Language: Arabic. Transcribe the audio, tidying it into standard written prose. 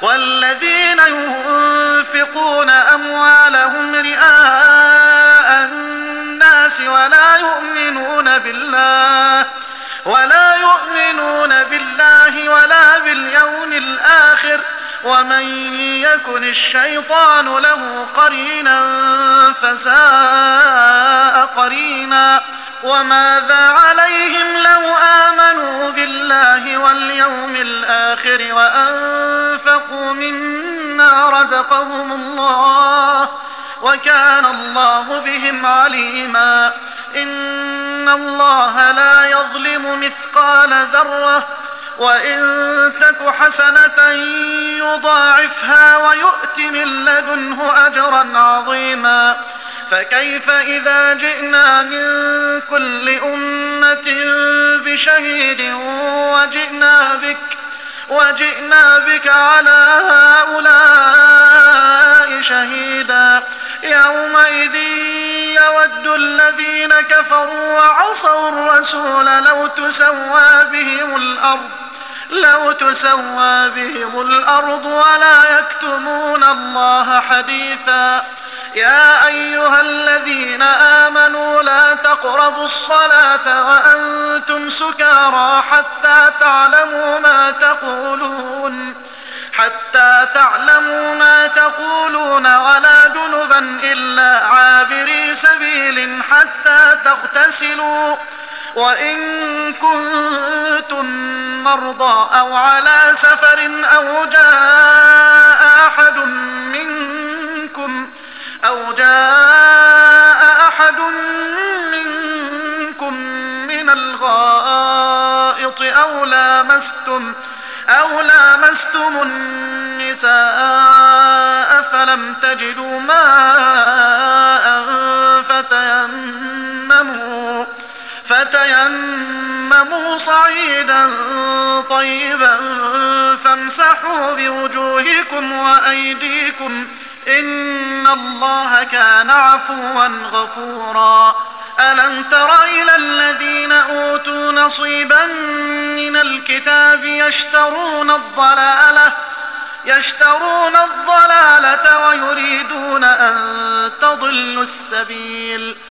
والذين ينفقون أموالهم رئاء الناس ولا يؤمنون بالله ولا باليوم الآخر ومن يكن الشيطان له قرينا فساء قرينا. وماذا عليهم لو آمنوا بالله واليوم الآخر وأنفقوا مما رزقهم الله وكان الله بهم عليما. إن الله لا يظلم مثقال ذرة وإن تك حسنة يضاعفها ويؤت من لدنه أجرا عظيما. فكيف إذا جئنا من كل أمة بشهيد وجئنا بك على هؤلاء شهيدا. يومئذ يود الذين كفروا وعصوا الرسول لو تسوى بهم الأرض ولا يكتمون الله حديثا. يا أيها الذين آمنوا لا تقربوا الصلاة وأنتم سكارى حتى تعلموا ما تقولون ولا جنبا إلا عابري سبيل حتى تغتسلوا. وإن كنتم مرضى أو على سفر أو جاء أحد منكم من الغائط أو لامستم النساء فلم تجدوا ماء فتيمموا صعيدا طيبا فامسحوا بوجوهكم وأيديكم إن الله كان عفوا غفورا. ألم تر إلى الذين أوتوا نصيبا من الكتاب يشترون الضلالة ويريدون أن تضلوا السبيل.